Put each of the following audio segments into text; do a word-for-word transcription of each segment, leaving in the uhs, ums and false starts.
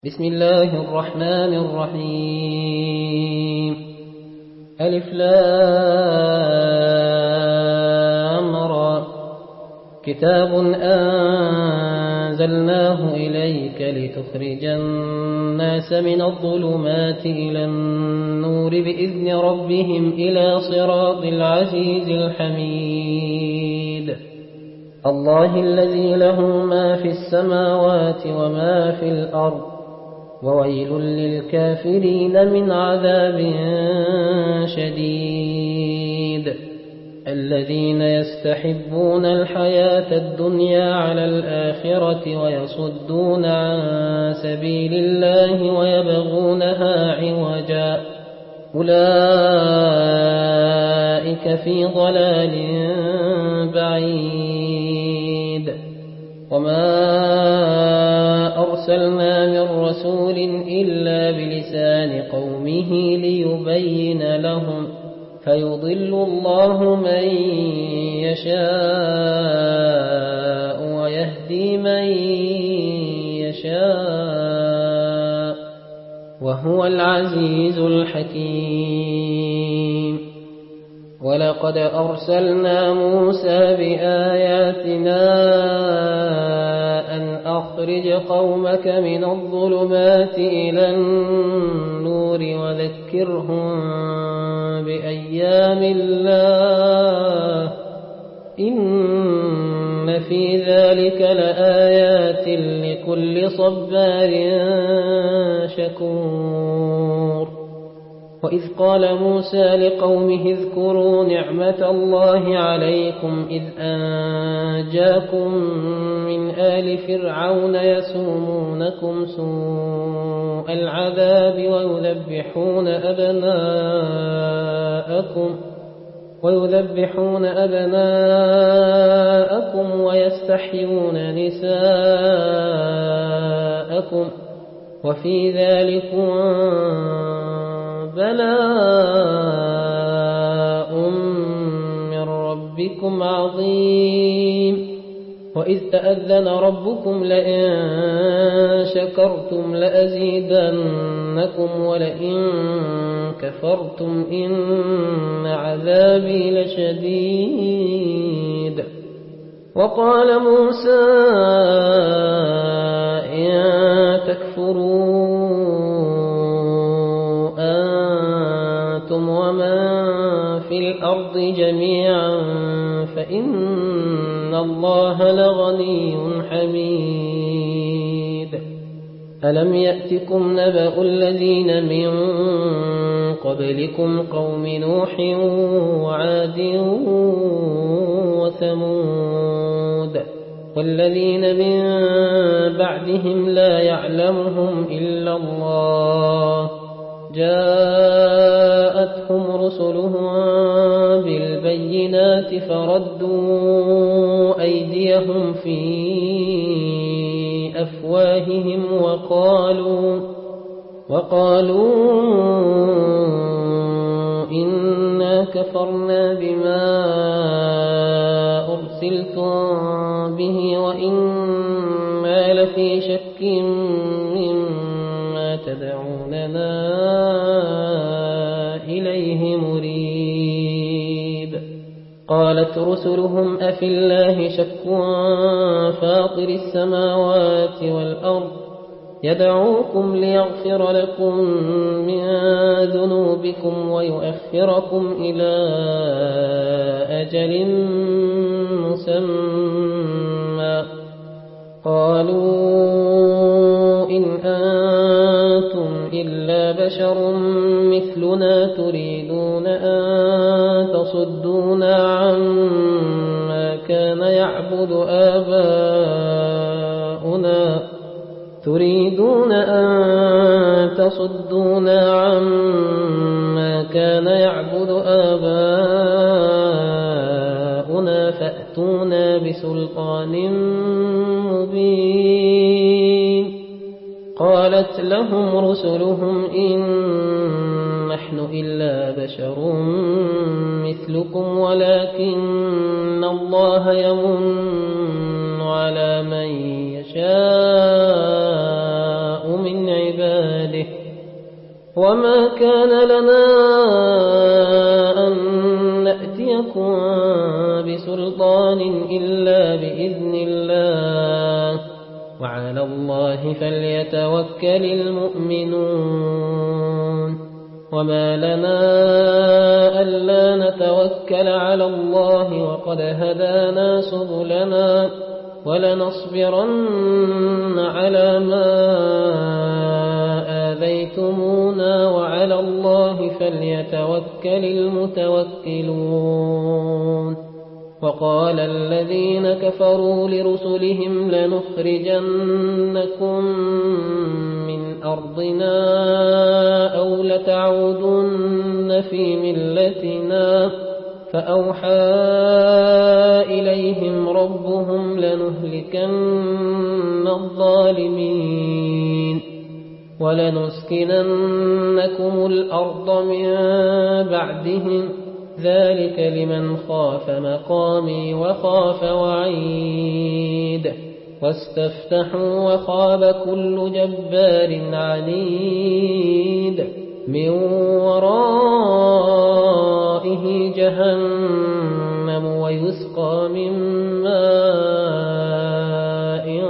بسم الله الرحمن الرحيم ألف لام را كتاب أنزلناه إليك لتخرج الناس من الظلمات إلى النور بإذن ربهم إلى صراط العزيز الحميد الله الذي له ما في السماوات وما في الأرض وويل للكافرين من عذاب شديد الذين يستحبون الحياة الدنيا على الآخرة ويصدون عن سبيل الله ويبغونها عوجا أولئك في ضلال بعيد وما أرسلنا من رسول إلا بلسان قومه ليبين لهم فيضل الله من يشاء ويهدي من يشاء وهو العزيز الحكيم ولقد أرسلنا موسى بآياتنا أن أخرج قومك من الظلمات إلى النور وذكرهم بأيام الله إن في ذلك لآيات لكل صبار شكور وإذ قال موسى لقومه اذكروا نعمة الله عليكم إذ أنجاكم من آل فرعون يسومونكم سوء العذاب ويذبحون أبناءكم ويذبحون أبناءكم ويستحيون نساءكم وفي ذلكم بلاء من ربكم عظيم وإذ تأذن ربكم لئن شكرتم لأزيدنكم ولئن كفرتم إن عذابي لشديد وقال موسى إن تكفروا أنتم ومن في الأرض جميعا فإن الله لغني حميد ألم يأتكم نبأ الذين من قبلكم قوم نوح وعاد وثمود والذين من بعدهم لا يعلمهم إلا الله جاءتهم رسلهم بالبينات فردوا أيديهم في أفواههم وقالوا وقالوا إنا كفرنا بما أرسلتم به وإنا لفي شك مما تدعوننا إليه مريب قالت رسلهم أفي الله شك فاطر السماوات والأرض يدعوكم ليغفر لكم من ذنوبكم ويؤخركم إلى أجل مسمى قالوا إن أنتم إلا بشر مثلنا تريدون أن تصدونا عما كان يعبد آباؤنا تريدون أن تصدونا عما كان يعبد آباؤنا فأتونا بسلطان مبين قالت لهم رسلهم إن نحن إلا بشر مثلكم ولكن الله يمن على من يشاء من عباده. وما كان لنا أن نأتيكم بسلطان إلا بإذن الله وعلى الله فليتوكل المؤمنون. وما لنا ألا نتوكل على الله وقد هدانا سبلنا ولنصبرن على ما آذيتمونا وعلى الله فليتوكل المتوكلون. وقال الذين كفروا لرسلهم لنخرجنكم من أرضنا أو لتعودن في ملتنا فأوحى إليهم ربهم لنهلكن الظالمين ولنسكننكم الأرض من بعدهم ذلك لمن خاف مقامي وخاف وعيد. واستفتحوا وخاب كل جبار عنيد من ورائه جهنم ويسقى من ماء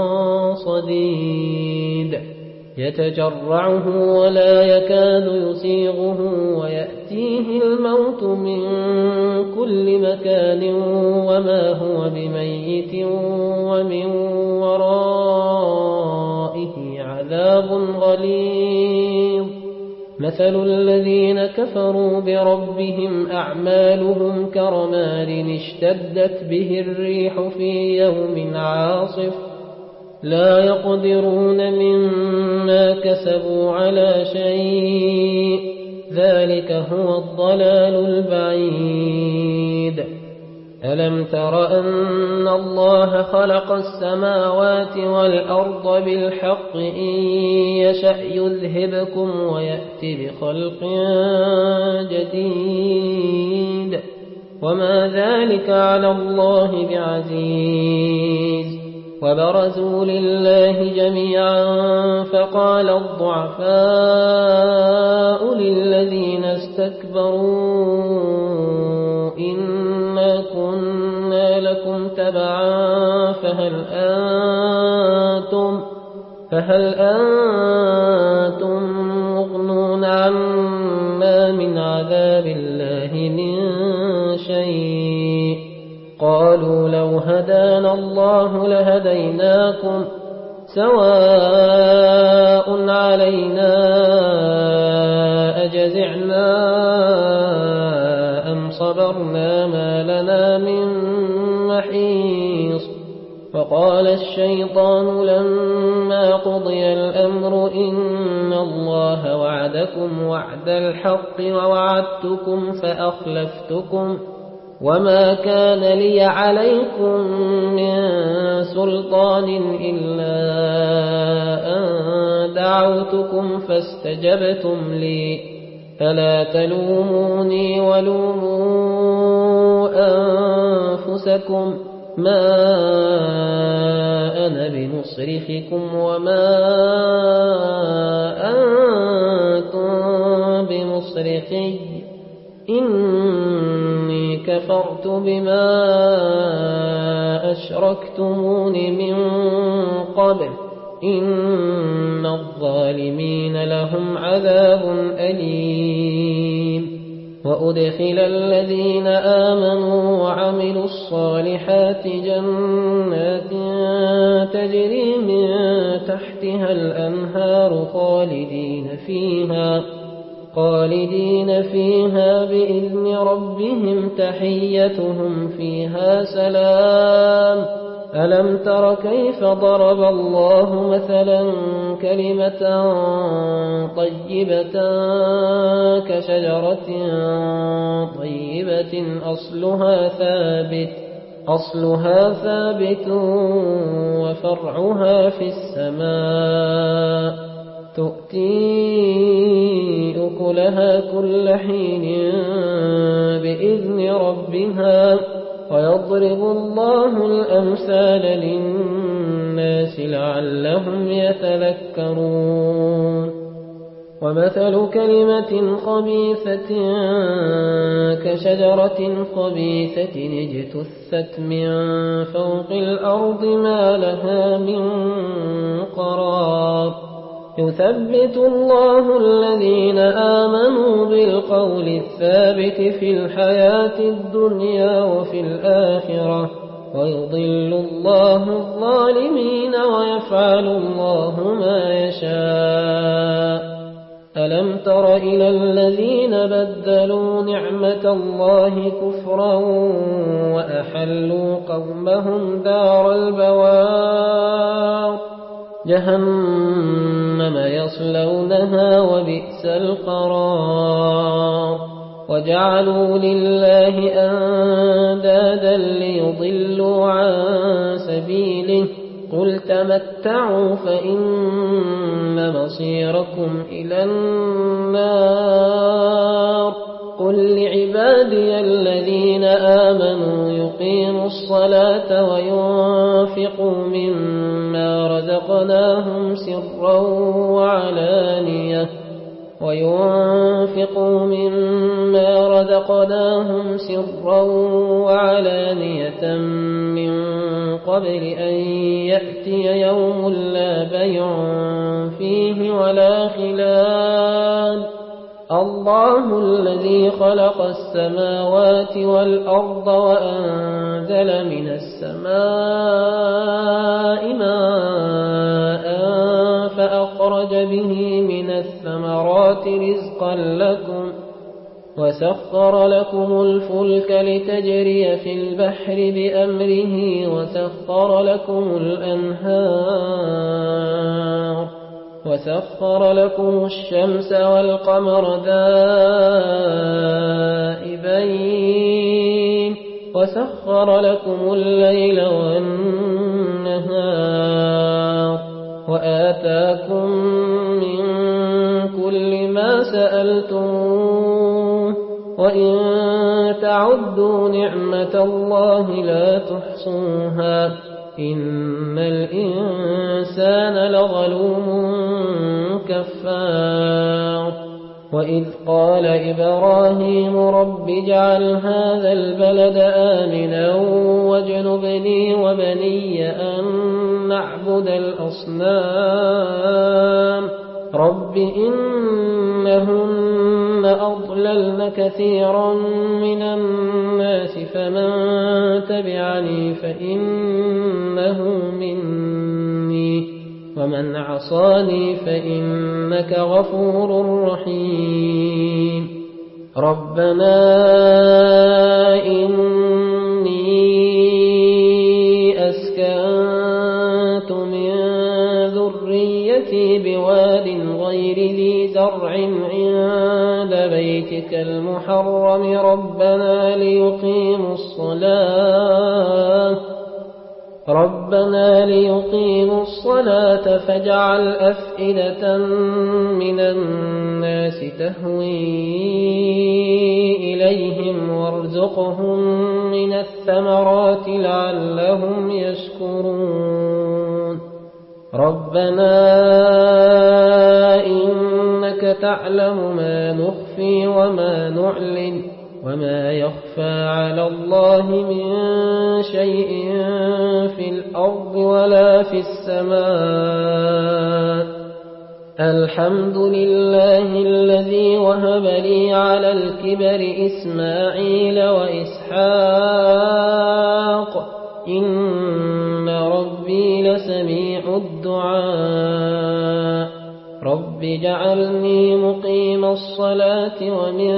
صديد يتجرعه ولا يكاد يسيغه ويأتيه الموت من كل مكان وما هو بميت ومن ورائه عذاب غليظ. مثل الذين كفروا بربهم أعمالهم كرماد اشتدت به الريح في يوم عاصف لا يقدرون مما كسبوا على شيء ذلك هو الضلال البعيد. ألم تر أن الله خلق السماوات والأرض بالحق إن يشأ يذهبكم ويأتي بخلق جديد وما ذلك على الله بعزيز. وبرزوا لله جميعا فقال الضعفاء للذين استكبروا إنا كنا لكم تبعا فهل أنتم, فهل أنتم مغنون عنا من عذاب الله من شيء. قالوا لو هدانا الله لهديناكم سواء علينا أجزعنا أم صبرنا ما لنا من محيص. وقال الشيطان لما قضي الأمر إن الله وعدكم وعد الحق ووعدتكم فأخلفتكم وما كان لي عليكم من سلطان إلا أن دعوتكم فاستجبتم لي فلا تلوموني ولوموا أنفسكم ما أنا بمصرخكم وما أنتم بمصرخي إني كفرت بما أشركتمون من قبل إن الظالمين لهم عذاب أليم. وأدخل الذين آمنوا وعملوا الصالحات جنات تجري من تحتها الأنهار خالدين فيها خالدين فيها بإذن ربهم تحيتهم فيها سلام. ألم تر كيف ضرب الله مثلا كلمة طيبة كشجرة طيبة أصلها ثابت أصلها ثابت وفرعها في السماء تؤتي أكلها كل حين بإذن ربها ويضرب الله الأمثال للناس لعلهم يتذكرون. ومثل كلمة خبيثة كشجرة خبيثة اجتثت من فوق الأرض ما لها من قرار يثبت الله الذين آمنوا بالقول الثابت في الحياة الدنيا وفي الآخرة ويضل الله الظالمين ويفعل الله ما يشاء. ألم تر إلى الذين بدلوا نعمة الله كفرا وأحلوا قومهم دار البوار جهنم يصلونها وبئس القرار وجعلوا لله أندادا ليضلوا عن سبيله قل تمتعوا فإن مصيركم إلى النار قل لعبادي الذين آمنوا يقيموا الصلاة وينفقوا مما رزقناهم سرا وعلانية وينفقوا مما رزقناهم سرا وعلانية من قبل أن يأتي يوم لا بيع فيه ولا خلال الله الذي خلق السماوات والأرض وأنزل من السماء ماء فأخرج به من الثمرات رزقا لكم وسخر لكم الفلك لتجري في البحر بأمره وسخر لكم الأنهار وسخر لكم الشمس والقمر دائبين وسخر لكم الليل والنهار وآتاكم من كل ما سألتموه وإن تعدوا نعمة الله لا تحصوها إن الإنسان لظلوم كفار وإذ قال إبراهيم رب اجعل هذا البلد آمنا واجنبني وبني أن نعبد الأصنام رب إنهن أضللن كثيرا من الناس فمن تبعني فإنه مني ومن عصاني فإنك غفور رحيم ربنا إني أسكنت من ذريتي بواد غير ذي زرع عند بيتك المحرم ربنا ليقيموا الصلاة ربنا ليقيموا الصلاة فاجعل أفئدة من الناس تهوي إليهم وارزقهم من الثمرات لعلهم يشكرون ربنا إنك تعلم ما نخفي وما نعلن وما يخفى على الله من شيء في الأرض ولا في السماء الحمد لله الذي وهب لي على الكبر إسماعيل وإسحاق إن ربي لسميع الدعاء رب اجعلني مقيم الصلاة ومن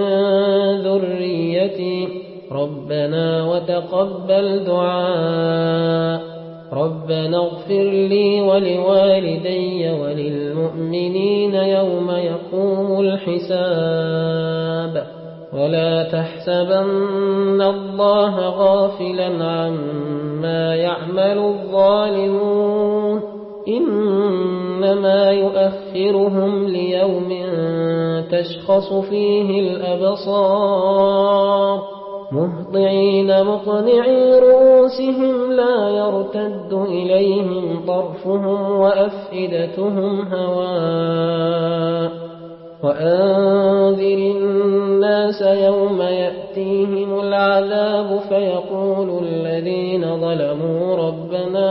ذريتي ربنا وتقبل دعاء ربنا اغفر لي ولوالدي وللمؤمنين يوم يقوم الحساب ولا تحسبن الله غافلا عما يعمل الظالمون إنما يؤخرهم ليوم تشخص فيه الأبصار مهطعين مقنعي رؤوسهم لا يرتد إليهم طرفهم وأفئدتهم هواء وأنذر الناس يوم يأتيهم العذاب فيقول الذين ظلموا ربنا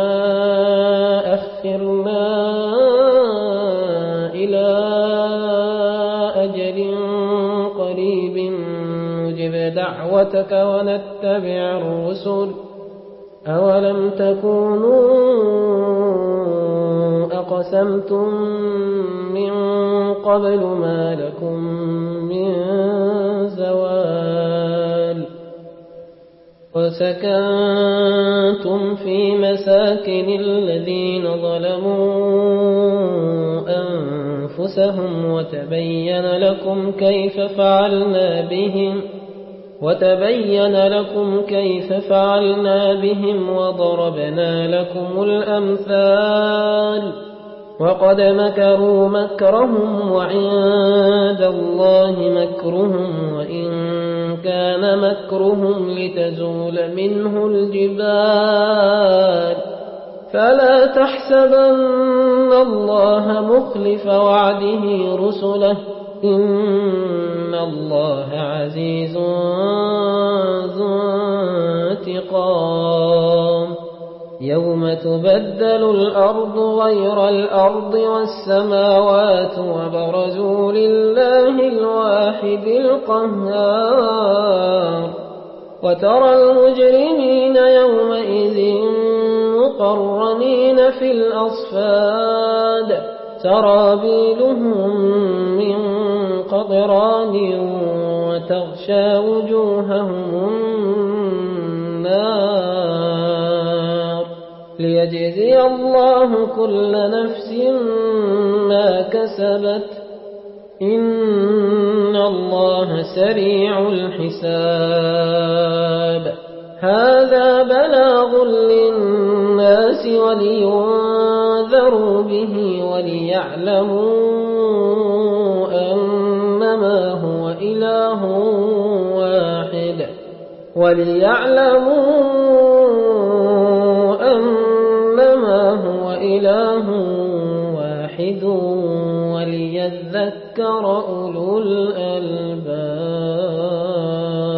أخرنا إلى أجل قريب نجب دعوتك ونتبع الرسل أولم تكونوا أقسمتم من قبل ما لكم من زوال وسكنتم في مساكن الذين ظلموا أنفسهم وتبين لكم كيف فعلنا بهم وتبين لكم كيف فعلنا بهم وضربنا لكم الأمثال وقد مكروا مكرهم وعند الله مكرهم وإن كان مكرهم لتزول منه الجبال فلا تحسبن الله مخلف وعده رسله إن الله عزيز ذو انتقام يوم تبدل الأرض غير الأرض والسماوات وبرزوا لله الواحد القهار وترى المجرمين يومئذ مقرنين في الأصفاد سرابيلهم من قطران وتغشى وجوههم النار ليجزي الله كل نفس ما كسبت إن الله سريع الحساب هذا بلاغ للناس ولينذروا به وليعلموا أنما هو إله واحد وليعلموا أنما هو إله واحد وليذكر أولو الألباب.